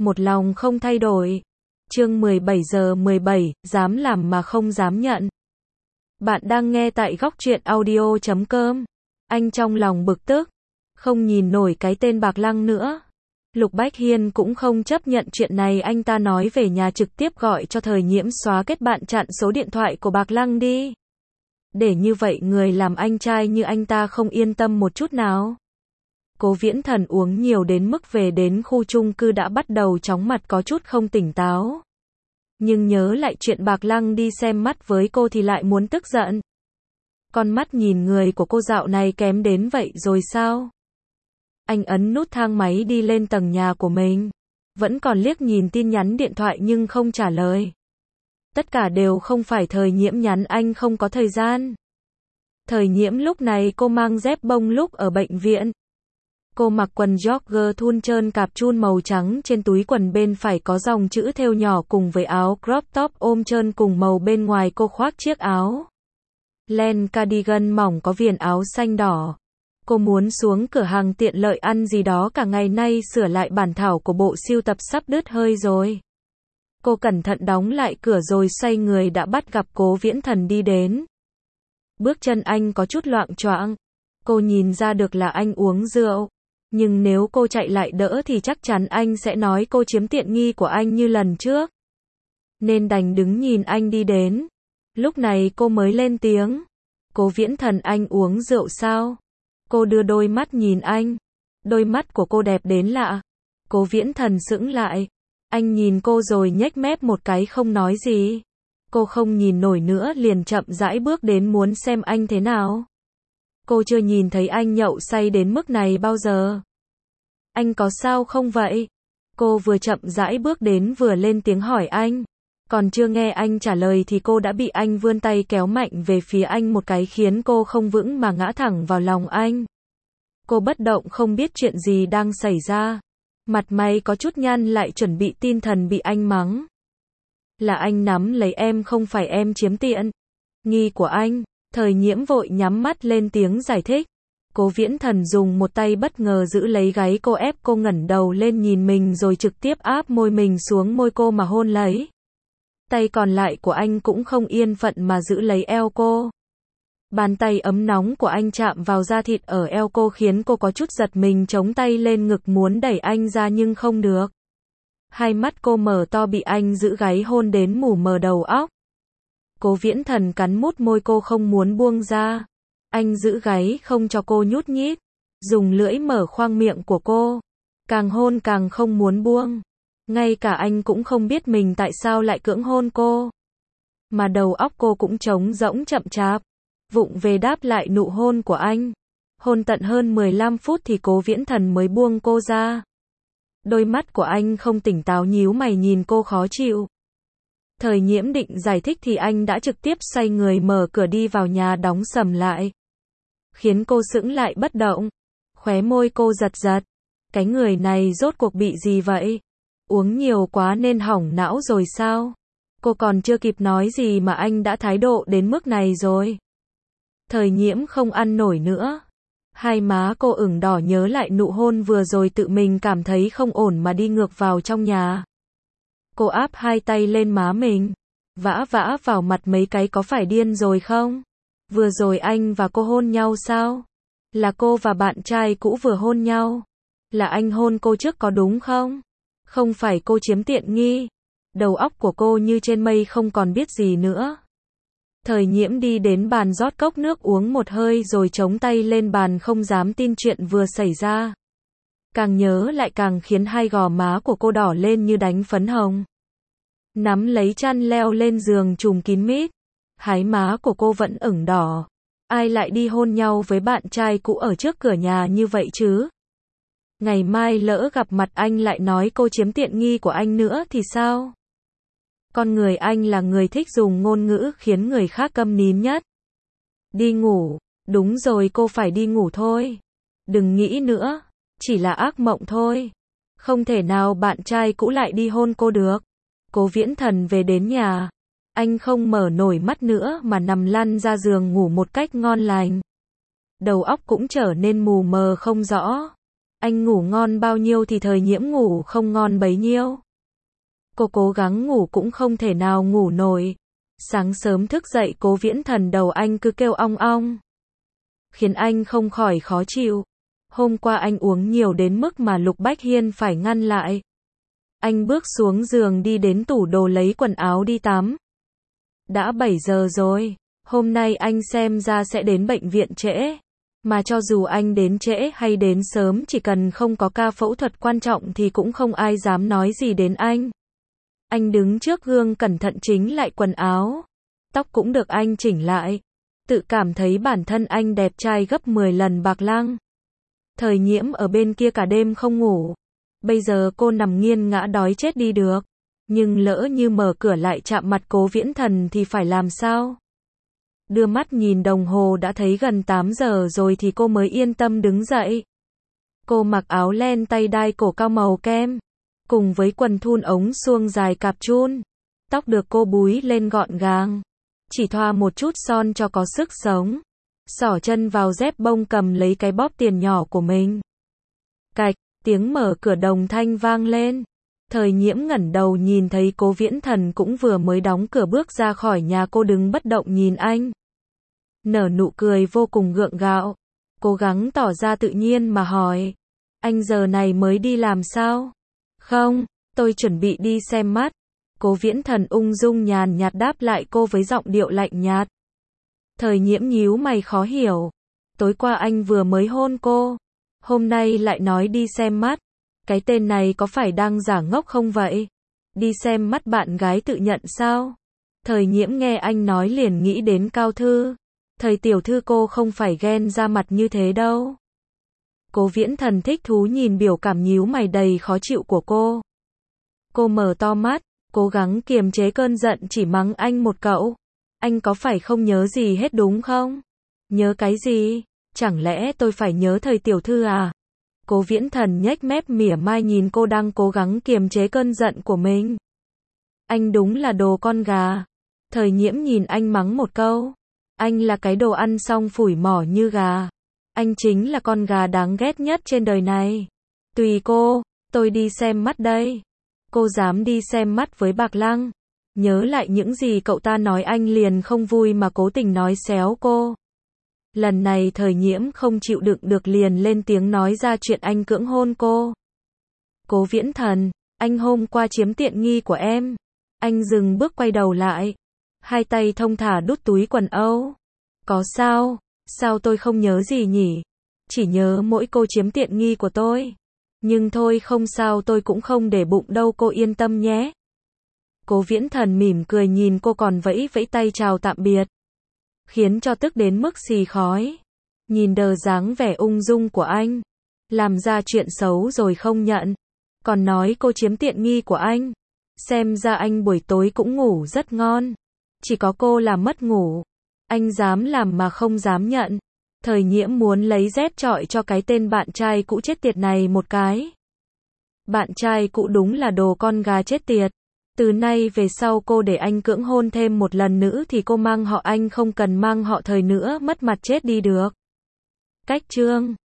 một lòng không thay đổi. Chương 17:17, dám làm mà không dám nhận. Bạn đang nghe tại Góc Truyện Audio.com. Anh trong lòng bực tức, không nhìn nổi cái tên Bạc Lăng nữa. Lục Bách Hiên cũng không chấp nhận chuyện này, anh ta nói về nhà trực tiếp gọi cho Thời Nhiễm xóa kết bạn, chặn số điện thoại của Bạc Lăng đi. Để như vậy người làm anh trai như anh ta không yên tâm một chút nào. Cố Viễn Thần uống nhiều đến mức về đến khu chung cư đã bắt đầu chóng mặt, có chút không tỉnh táo. Nhưng nhớ lại chuyện Bạc Lăng đi xem mắt với cô thì lại muốn tức giận. Con mắt nhìn người của cô dạo này kém đến vậy rồi sao? Anh ấn nút thang máy đi lên tầng nhà của mình. Vẫn còn liếc nhìn tin nhắn điện thoại nhưng không trả lời. Tất cả đều không phải Thời Nhiễm nhắn, anh không có thời gian. Thời Nhiễm lúc này cô mang dép bông lúc ở bệnh viện. Cô mặc quần jogger thun trơn cạp chun màu trắng, trên túi quần bên phải có dòng chữ thêu nhỏ cùng với áo crop top ôm trơn cùng màu, bên ngoài cô khoác chiếc áo len cardigan mỏng có viền áo xanh đỏ. Cô muốn xuống cửa hàng tiện lợi ăn gì đó, cả ngày nay sửa lại bản thảo của bộ sưu tập sắp đứt hơi rồi. Cô cẩn thận đóng lại cửa rồi xoay người đã bắt gặp Cố Viễn Thần đi đến. Bước chân anh có chút loạng choạng. Cô nhìn ra được là anh uống rượu. Nhưng nếu cô chạy lại đỡ thì chắc chắn anh sẽ nói cô chiếm tiện nghi của anh như lần trước. Nên đành đứng nhìn anh đi đến. Lúc này cô mới lên tiếng. Cố Viễn Thần, anh uống rượu sao? Cô đưa đôi mắt nhìn anh. Đôi mắt của cô đẹp đến lạ. Cố Viễn Thần sững lại. Anh nhìn cô rồi nhếch mép một cái không nói gì. Cô không nhìn nổi nữa liền chậm rãi bước đến muốn xem anh thế nào. Cô chưa nhìn thấy anh nhậu say đến mức này bao giờ. Anh có sao không vậy? Cô vừa chậm rãi bước đến vừa lên tiếng hỏi anh. Còn chưa nghe anh trả lời thì cô đã bị anh vươn tay kéo mạnh về phía anh một cái khiến cô không vững mà ngã thẳng vào lòng anh. Cô bất động không biết chuyện gì đang xảy ra. Mặt mày có chút nhăn lại chuẩn bị tin thần bị anh mắng. Là anh nắm lấy em, không phải em chiếm tiện nghi của anh. Thời Nhiễm vội nhắm mắt lên tiếng giải thích. Cố Viễn Thần dùng một tay bất ngờ giữ lấy gáy cô, ép cô ngẩng đầu lên nhìn mình rồi trực tiếp áp môi mình xuống môi cô mà hôn lấy. Tay còn lại của anh cũng không yên phận mà giữ lấy eo cô. Bàn tay ấm nóng của anh chạm vào da thịt ở eo cô khiến cô có chút giật mình, chống tay lên ngực muốn đẩy anh ra nhưng không được. Hai mắt cô mở to bị anh giữ gáy hôn đến mù mờ đầu óc. Cố Viễn Thần cắn mút môi cô không muốn buông ra. Anh giữ gáy không cho cô nhút nhít. Dùng lưỡi mở khoang miệng của cô. Càng hôn càng không muốn buông. Ngay cả anh cũng không biết mình tại sao lại cưỡng hôn cô. Mà đầu óc cô cũng trống rỗng chậm chạp. Vụng về đáp lại nụ hôn của anh. Hôn tận hơn 15 phút thì Cố Viễn Thần mới buông cô ra. Đôi mắt của anh không tỉnh táo, nhíu mày nhìn cô khó chịu. Thời Nhiễm định giải thích thì anh đã trực tiếp xoay người mở cửa đi vào nhà đóng sầm lại. Khiến cô sững lại bất động. Khóe môi cô giật giật. Cái người này rốt cuộc bị gì vậy? Uống nhiều quá nên hỏng não rồi sao? Cô còn chưa kịp nói gì mà anh đã thái độ đến mức này rồi. Thời Nhiễm không ăn nổi nữa. Hai má cô ửng đỏ nhớ lại nụ hôn vừa rồi, tự mình cảm thấy không ổn mà đi ngược vào trong nhà. Cô áp hai tay lên má mình. Vã vã vào mặt mấy cái, có phải điên rồi không? Vừa rồi anh và cô hôn nhau sao? Là cô và bạn trai cũ vừa hôn nhau. Là anh hôn cô trước có đúng không? Không phải cô chiếm tiện nghi. Đầu óc của cô như trên mây không còn biết gì nữa. Thời Nhiễm đi đến bàn rót cốc nước uống một hơi rồi chống tay lên bàn không dám tin chuyện vừa xảy ra. Càng nhớ lại càng khiến hai gò má của cô đỏ lên như đánh phấn hồng. Nắm lấy chăn leo lên giường trùm kín mít. Hai má của cô vẫn ửng đỏ. Ai lại đi hôn nhau với bạn trai cũ ở trước cửa nhà như vậy chứ? Ngày mai lỡ gặp mặt anh lại nói cô chiếm tiện nghi của anh nữa thì sao? Con người anh là người thích dùng ngôn ngữ khiến người khác câm nín nhất. Đi ngủ. Đúng rồi, cô phải đi ngủ thôi. Đừng nghĩ nữa. Chỉ là ác mộng thôi. Không thể nào bạn trai cũ lại đi hôn cô được. Cố Viễn Thần về đến nhà. Anh không mở nổi mắt nữa mà nằm lăn ra giường ngủ một cách ngon lành. Đầu óc cũng trở nên mù mờ không rõ. Anh ngủ ngon bao nhiêu thì thời nhiễm ngủ không ngon bấy nhiêu. Cô cố gắng ngủ cũng không thể nào ngủ nổi. Sáng sớm thức dậy Cố Viễn Thần đầu anh cứ kêu ong ong, khiến anh không khỏi khó chịu. Hôm qua anh uống nhiều đến mức mà Lục Bách Hiên phải ngăn lại. Anh bước xuống giường đi đến tủ đồ lấy quần áo đi tắm. Đã 7 giờ rồi, hôm nay anh xem ra sẽ đến bệnh viện trễ. Mà cho dù anh đến trễ hay đến sớm, chỉ cần không có ca phẫu thuật quan trọng thì cũng không ai dám nói gì đến anh. Anh đứng trước gương cẩn thận chỉnh lại quần áo. Tóc cũng được anh chỉnh lại. Tự cảm thấy bản thân anh đẹp trai gấp 10 lần Bạc Lăng. Thời nhiễm ở bên kia cả đêm không ngủ. Bây giờ cô nằm nghiêng ngã đói chết đi được. Nhưng lỡ như mở cửa lại chạm mặt Cố Viễn Thần thì phải làm sao? Đưa mắt nhìn đồng hồ đã thấy gần 8 giờ rồi thì cô mới yên tâm đứng dậy. Cô mặc áo len tay đai cổ cao màu kem, cùng với quần thun ống suông dài cạp chun. Tóc được cô búi lên gọn gàng, chỉ thoa một chút son cho có sức sống. Xỏ chân vào dép bông cầm lấy cái bóp tiền nhỏ của mình. Cạch, tiếng mở cửa đồng thanh vang lên. Thời nhiễm ngẩng đầu nhìn thấy Cố Viễn Thần cũng vừa mới đóng cửa bước ra khỏi nhà, cô đứng bất động nhìn anh. Nở nụ cười vô cùng gượng gạo. Cố gắng tỏ ra tự nhiên mà hỏi. Anh giờ này mới đi làm sao? Không, tôi chuẩn bị đi xem mắt. Cố Viễn Thần ung dung nhàn nhạt đáp lại cô với giọng điệu lạnh nhạt. Thời nhiễm nhíu mày khó hiểu. Tối qua anh vừa mới hôn cô, hôm nay lại nói đi xem mắt. Cái tên này có phải đang giả ngốc không vậy? Đi xem mắt bạn gái tự nhận sao? Thời nhiễm nghe anh nói liền nghĩ đến Cao Thư. Thời tiểu thư cô không phải ghen ra mặt như thế đâu. Cố Viễn Thần thích thú nhìn biểu cảm nhíu mày đầy khó chịu của cô. Cô mở to mắt, cố gắng kiềm chế cơn giận chỉ mắng anh một câu. Anh có phải không nhớ gì hết đúng không? Nhớ cái gì? Chẳng lẽ tôi phải nhớ thời tiểu thư à? Cố Viễn Thần nhếch mép mỉa mai nhìn cô đang cố gắng kiềm chế cơn giận của mình. Anh đúng là đồ con gà. Thời nhiễm nhìn anh mắng một câu. Anh là cái đồ ăn xong phủi mỏ như gà. Anh chính là con gà đáng ghét nhất trên đời này. Tùy cô, tôi đi xem mắt đây. Cô dám đi xem mắt với Bạc Lăng. Nhớ lại những gì cậu ta nói anh liền không vui mà cố tình nói xéo cô. Lần này thời nhiễm không chịu đựng được liền lên tiếng nói ra chuyện anh cưỡng hôn cô. Cố Viễn Thần, anh hôm qua chiếm tiện nghi của em. Anh dừng bước quay đầu lại. Hai tay thong thả đút túi quần âu. Có sao? Sao tôi không nhớ gì nhỉ? Chỉ nhớ mỗi cô chiếm tiện nghi của tôi. Nhưng thôi không sao, tôi cũng không để bụng đâu, cô yên tâm nhé. Cố Viễn Thần mỉm cười nhìn cô còn vẫy vẫy tay chào tạm biệt. Khiến cho tức đến mức xì khói. Nhìn đờ dáng vẻ ung dung của anh. Làm ra chuyện xấu rồi không nhận. Còn nói cô chiếm tiện nghi của anh. Xem ra anh buổi tối cũng ngủ rất ngon. Chỉ có cô là mất ngủ. Anh dám làm mà không dám nhận. Thời nhiễm muốn lấy dép chọi cho cái tên bạn trai cũ chết tiệt này một cái. Bạn trai cũ đúng là đồ con gà chết tiệt. Từ nay về sau cô để anh cưỡng hôn thêm một lần nữa thì cô mang họ anh, không cần mang họ Thời nữa, mất mặt chết đi được. Cách chương